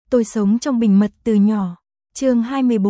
Tôi sống trong bình mật từ nhỏ. Chương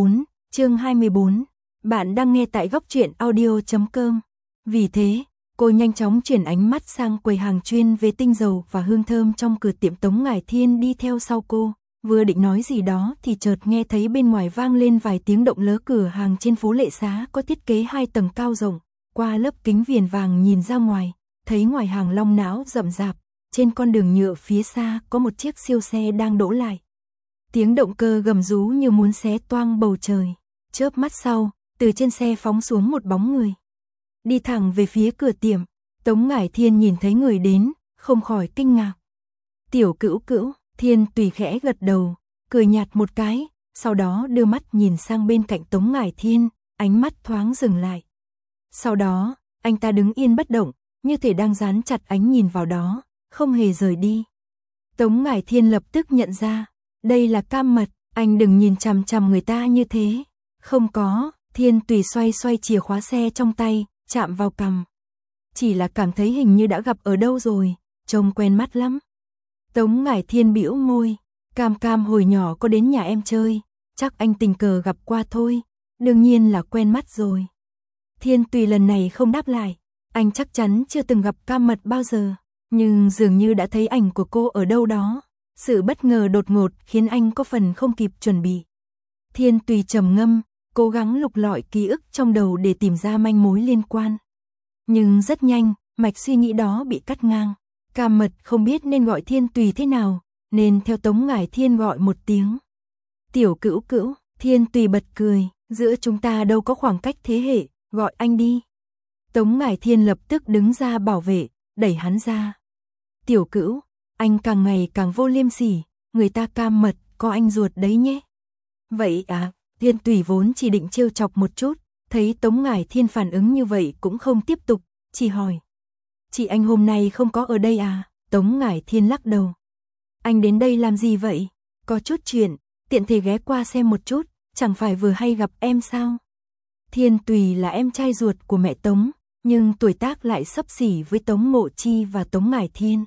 24. Bạn đang nghe tại góc truyện audio.com. Vì thế, cô nhanh chóng chuyển ánh mắt sang quầy hàng chuyên về tinh dầu và hương thơm trong cửa tiệm. Tống Ngải Thiên đi theo sau cô, vừa định nói gì đó thì chợt nghe thấy bên ngoài vang lên vài tiếng động lớn. Cửa hàng trên phố Lệ Xá có thiết kế 2 tầng cao rộng, qua lớp kính viền vàng nhìn ra ngoài, thấy ngoài hàng long não rậm rạp, trên con đường nhựa phía xa có một chiếc siêu xe đang đỗ lại. Tiếng động cơ gầm rú như muốn xé toang bầu trời. Chớp mắt sau, từ trên xe phóng xuống một bóng người, đi thẳng về phía cửa tiệm. Tống Ngải Thiên nhìn thấy người đến, không khỏi kinh ngạc. Tiểu Cữu Cữu. Thiên Tùy khẽ gật đầu, cười nhạt một cái, sau đó đưa mắt nhìn sang bên cạnh Tống Ngải Thiên, ánh mắt thoáng dừng lại. Sau đó, anh ta đứng yên bất động, như thể đang dán chặt ánh nhìn vào đó, không hề rời đi. Tống Ngải Thiên lập tức nhận ra, đây là Cam Mật. Anh đừng nhìn chằm chằm người ta như thế. Không có. Thiên Tùy xoay chìa khóa xe trong tay, chạm vào cằm. Chỉ là cảm thấy hình như đã gặp ở đâu rồi, trông quen mắt lắm. Tống Ngải Thiên bĩu môi, Cam hồi nhỏ có đến nhà em chơi, chắc anh tình cờ gặp qua thôi, đương nhiên là quen mắt rồi. Thiên Tùy lần này không đáp lại, anh chắc chắn chưa từng gặp Cam Mật bao giờ, nhưng dường như đã thấy ảnh của cô ở đâu đó. Sự bất ngờ đột ngột khiến anh có phần không kịp chuẩn bị. Thiên Tùy trầm ngâm, cố gắng lục lọi ký ức trong đầu để tìm ra manh mối liên quan. Nhưng rất nhanh, mạch suy nghĩ đó bị cắt ngang. Cam Mật không biết nên gọi Thiên Tùy thế nào, nên theo Tống Ngải Thiên gọi một tiếng. Tiểu Cữu Cữu. Thiên Tùy bật cười, giữa chúng ta đâu có khoảng cách thế hệ, gọi anh đi. Tống Ngải Thiên lập tức đứng ra bảo vệ, đẩy hắn ra. Tiểu Cữu, anh càng ngày càng vô liêm sỉ, người ta Cam Mật có anh ruột đấy nhé. Vậy à? Thiên Tùy vốn chỉ định trêu chọc một chút, thấy Tống Ngải Thiên phản ứng như vậy cũng không tiếp tục, chỉ hỏi. Chị anh hôm nay không có ở đây à? Tống Ngải Thiên lắc đầu. Anh đến đây làm gì vậy? Có chút chuyện, tiện thể ghé qua xem một chút, chẳng phải vừa hay gặp em sao? Thiên Tùy là em trai ruột của mẹ Tống, nhưng tuổi tác lại xấp xỉ với Tống Ngộ Chi và Tống Ngải Thiên.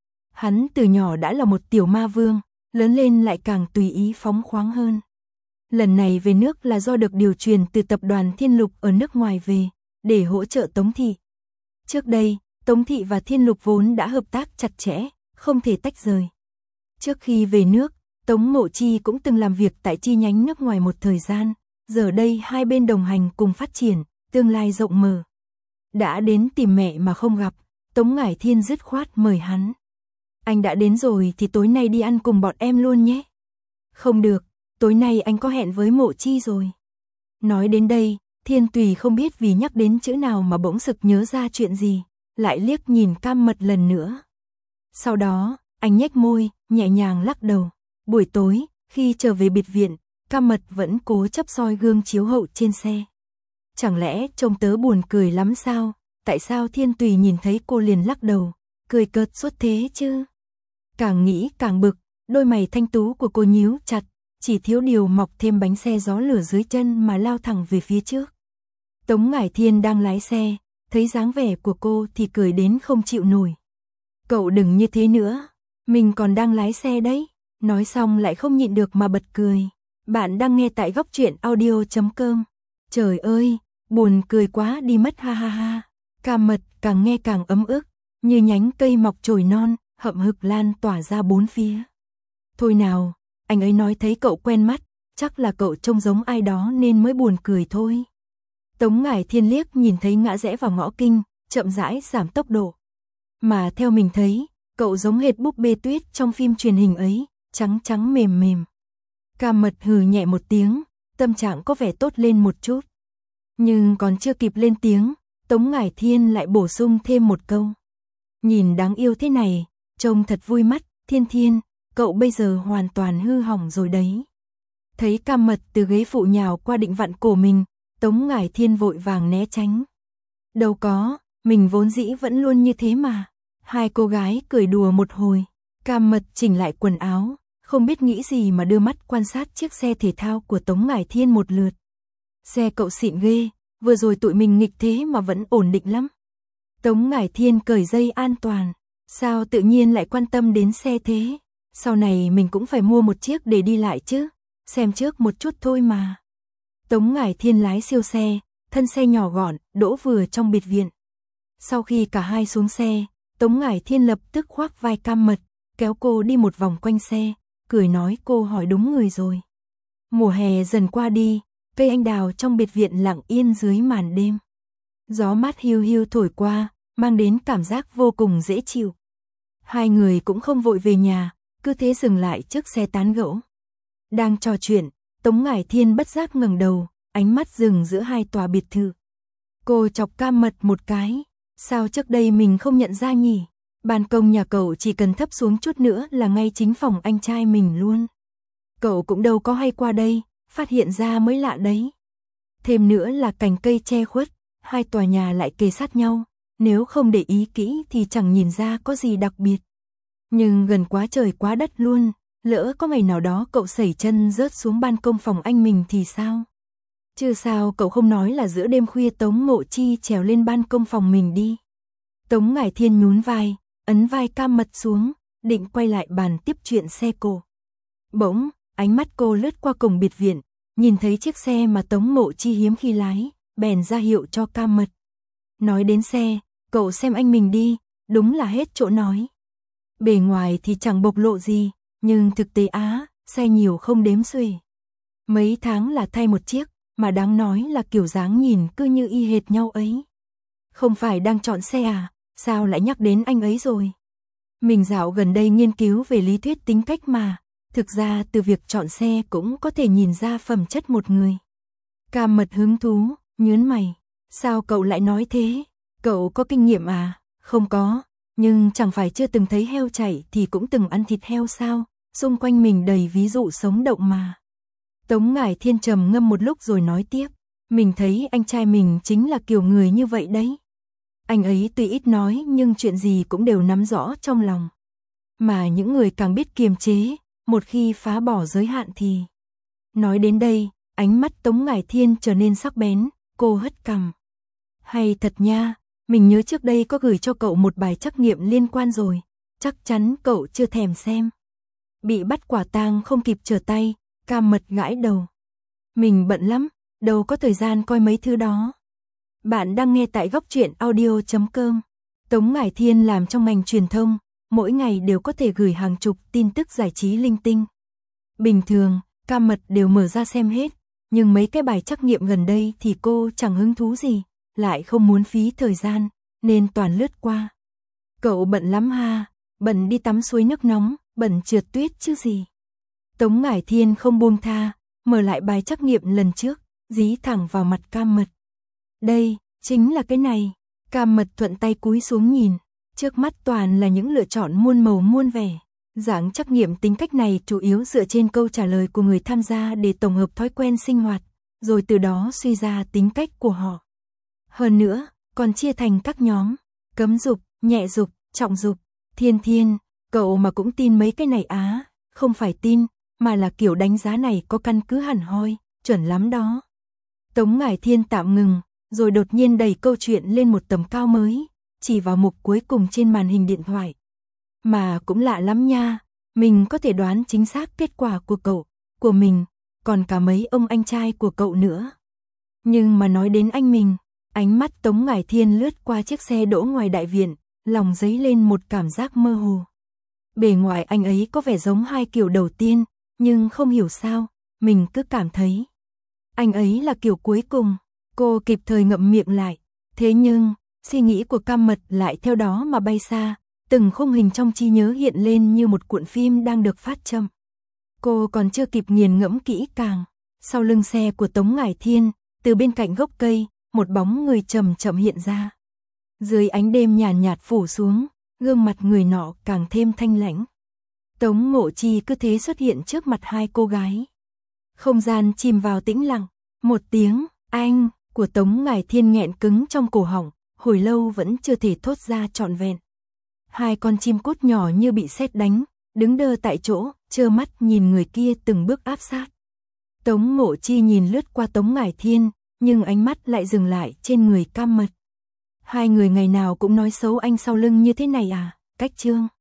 Hắn từ nhỏ đã là một tiểu ma vương, lớn lên lại càng tùy ý phóng khoáng hơn. Lần này về nước là do được điều truyền từ tập đoàn Thiên Lục ở nước ngoài về, để hỗ trợ Tống Thị. Trước đây, Tống Thị và Thiên Lục vốn đã hợp tác chặt chẽ, không thể tách rời. Trước khi về nước, Tống Ngộ Chi cũng từng làm việc tại chi nhánh nước ngoài một thời gian, giờ đây hai bên đồng hành cùng phát triển, tương lai rộng mở. Đã đến tìm mẹ mà không gặp, Tống Ngải Thiên dứt khoát mời hắn. Anh đã đến rồi thì tối nay đi ăn cùng bọn em luôn nhé. Không được, tối nay anh có hẹn với Mộ Chi rồi. Nói đến đây, Thiên Tùy không biết vì nhắc đến chữ nào mà bỗng sực nhớ ra chuyện gì, lại liếc nhìn Cam Mật lần nữa. Sau đó, anh nhếch môi, nhẹ nhàng lắc đầu. Buổi tối, khi trở về biệt viện, Cam Mật vẫn cố chấp soi gương chiếu hậu trên xe. Chẳng lẽ trông tớ buồn cười lắm sao? Tại sao Thiên Tùy nhìn thấy cô liền lắc đầu, cười cợt suốt thế chứ? Càng nghĩ càng bực, đôi mày thanh tú của cô nhíu chặt, chỉ thiếu điều mọc thêm bánh xe gió lửa dưới chân mà lao thẳng về phía trước. Tống Ngải Thiên đang lái xe, thấy dáng vẻ của cô thì cười đến không chịu nổi. Cậu đừng như thế nữa, mình còn đang lái xe đấy. Nói xong lại không nhịn được mà bật cười. Bạn đang nghe tại góc truyện audio.com. Trời ơi, buồn cười quá đi mất ha ha ha. Cam Mật càng nghe càng ấm ức, như nhánh cây mọc chồi non, hậm hực lan tỏa ra bốn phía. Thôi nào, anh ấy nói thấy cậu quen mắt, chắc là cậu trông giống ai đó nên mới buồn cười thôi. Tống Ngải Thiên liếc nhìn thấy ngã rẽ vào ngõ kinh, chậm rãi giảm tốc độ. Mà theo mình thấy, cậu giống hệt búp bê tuyết trong phim truyền hình ấy, trắng trắng mềm mềm. Cam Mật hừ nhẹ một tiếng, tâm trạng có vẻ tốt lên một chút. Nhưng còn chưa kịp lên tiếng, Tống Ngải Thiên lại bổ sung thêm một câu. Nhìn đáng yêu thế này, trông thật vui mắt, Thiên, cậu bây giờ hoàn toàn hư hỏng rồi đấy. Thấy Cam Mật từ ghế phụ nhào qua định vặn cổ mình, Tống Ngải Thiên vội vàng né tránh. Đâu có, mình vốn dĩ vẫn luôn như thế mà. Hai cô gái cười đùa một hồi, Cam Mật chỉnh lại quần áo, không biết nghĩ gì mà đưa mắt quan sát chiếc xe thể thao của Tống Ngải Thiên một lượt. Xe cậu xịn ghê, vừa rồi tụi mình nghịch thế mà vẫn ổn định lắm. Tống Ngải Thiên cởi dây an toàn, sao tự nhiên lại quan tâm đến xe thế? Sau này mình cũng phải mua một chiếc để đi lại chứ, xem trước một chút thôi mà. Tống Ngải Thiên lái siêu xe, thân xe nhỏ gọn, đỗ vừa trong biệt viện. Sau khi cả hai xuống xe, Tống Ngải Thiên lập tức khoác vai Cam Mật, kéo cô đi một vòng quanh xe, cười nói cô hỏi đúng người rồi. Mùa hè dần qua đi, cây anh đào trong biệt viện lặng yên dưới màn đêm. Gió mát hiu hiu thổi qua, mang đến cảm giác vô cùng dễ chịu. Hai người cũng không vội về nhà, cứ thế dừng lại trước xe tán gẫu. Đang trò chuyện, Tống Ngải Thiên bất giác ngẩng đầu, ánh mắt dừng giữa hai tòa biệt thự. Cô chọc Cam Mật một cái, sao trước đây mình không nhận ra nhỉ? Ban công nhà cậu chỉ cần thấp xuống chút nữa là ngay chính phòng anh trai mình luôn. Cậu cũng đâu có hay qua đây, phát hiện ra mới lạ đấy. Thêm nữa là cành cây che khuất, hai tòa nhà lại kề sát nhau, nếu không để ý kỹ thì chẳng nhìn ra có gì đặc biệt. Nhưng gần quá trời quá đất luôn, lỡ có ngày nào đó cậu sẩy chân rớt xuống ban công phòng anh mình thì sao? Chứ sao cậu không nói là giữa đêm khuya Tống Ngộ Chi trèo lên ban công phòng mình đi. Tống Ngải Thiên nhún vai, ấn vai Cam Mật xuống, định quay lại bàn tiếp chuyện xe cô. Bỗng, ánh mắt cô lướt qua cổng biệt viện, nhìn thấy chiếc xe mà Tống Ngộ Chi hiếm khi lái, bèn ra hiệu cho Cam Mật. Nói đến xe, cậu xem anh mình đi, đúng là hết chỗ nói. Bề ngoài thì chẳng bộc lộ gì, nhưng thực tế xe nhiều không đếm xuể. Mấy tháng là thay một chiếc, mà đáng nói là kiểu dáng nhìn cứ như y hệt nhau ấy. Không phải đang chọn xe à, sao lại nhắc đến anh ấy rồi? Mình dạo gần đây nghiên cứu về lý thuyết tính cách mà, thực ra từ việc chọn xe cũng có thể nhìn ra phẩm chất một người. Cam Mật hứng thú, nhớn mày, sao cậu lại nói thế? Cậu có kinh nghiệm à? Không có, nhưng chẳng phải chưa từng thấy heo chạy thì cũng từng ăn thịt heo sao? Xung quanh mình đầy ví dụ sống động mà. Tống Ngải Thiên trầm ngâm một lúc rồi nói tiếp, mình thấy anh trai mình chính là kiểu người như vậy đấy. Anh ấy tuy ít nói nhưng chuyện gì cũng đều nắm rõ trong lòng. Mà những người càng biết kiềm chế, một khi phá bỏ giới hạn thì... Nói đến đây, ánh mắt Tống Ngải Thiên trở nên sắc bén, cô hất cằm. Hay thật nha, mình nhớ trước đây có gửi cho cậu một bài trắc nghiệm liên quan rồi, chắc chắn cậu chưa thèm xem. Bị bắt quả tang không kịp trở tay, Cam Mật gãi đầu. Mình bận lắm, đâu có thời gian coi mấy thứ đó. Bạn đang nghe tại Góc Truyện Audio.com. Tống Ngải Thiên làm trong ngành truyền thông, mỗi ngày đều có thể gửi hàng chục tin tức giải trí linh tinh. Bình thường, Cam Mật đều mở ra xem hết, nhưng mấy cái bài trắc nghiệm gần đây thì cô chẳng hứng thú gì, lại không muốn phí thời gian, nên toàn lướt qua. Cậu bận lắm ha, bận đi tắm suối nước nóng, bận trượt tuyết chứ gì. Tống Ngải Thiên không buông tha, mở lại bài trắc nghiệm lần trước, dí thẳng vào mặt Cam Mật. Đây, chính là cái này. Cam Mật thuận tay cúi xuống nhìn, trước mắt toàn là những lựa chọn muôn màu muôn vẻ. Dạng trắc nghiệm tính cách này chủ yếu dựa trên câu trả lời của người tham gia để tổng hợp thói quen sinh hoạt, rồi từ đó suy ra tính cách của họ. Hơn nữa, còn chia thành các nhóm, cấm dục, nhẹ dục, trọng dục. Thiên, cậu mà cũng tin mấy cái này á? Không phải tin, mà là kiểu đánh giá này có căn cứ hẳn hoi, chuẩn lắm đó. Tống Ngải Thiên tạm ngừng, rồi đột nhiên đẩy câu chuyện lên một tầm cao mới, chỉ vào mục cuối cùng trên màn hình điện thoại. Mà cũng lạ lắm nha, mình có thể đoán chính xác kết quả của cậu, của mình, còn cả mấy ông anh trai của cậu nữa. Nhưng mà nói đến anh mình, ánh mắt Tống Ngải Thiên lướt qua chiếc xe đỗ ngoài đại viện, lòng dấy lên một cảm giác mơ hồ. Bề ngoài anh ấy có vẻ giống hai kiểu đầu tiên, nhưng không hiểu sao, mình cứ cảm thấy anh ấy là kiểu cuối cùng. Cô kịp thời ngậm miệng lại, thế nhưng suy nghĩ của Cam Mật lại theo đó mà bay xa, từng khung hình trong trí nhớ hiện lên như một cuộn phim đang được phát chậm. Cô còn chưa kịp nghiền ngẫm kỹ càng, sau lưng xe của Tống Ngải Thiên, từ bên cạnh gốc cây, một bóng người chậm chậm hiện ra. Dưới ánh đêm nhàn nhạt phủ xuống, gương mặt người nọ càng thêm thanh lãnh. Tống Ngộ Chi cứ thế xuất hiện trước mặt hai cô gái. Không gian chìm vào tĩnh lặng, một tiếng anh của Tống Ngải Thiên nghẹn cứng trong cổ họng, hồi lâu vẫn chưa thể thốt ra trọn vẹn. Hai con chim cút nhỏ như bị sét đánh, đứng đơ tại chỗ, trơ mắt nhìn người kia từng bước áp sát. Tống Ngộ Chi nhìn lướt qua Tống Ngải Thiên, nhưng ánh mắt lại dừng lại trên người Cam Mật. Hai người ngày nào cũng nói xấu anh sau lưng như thế này à? Cách chương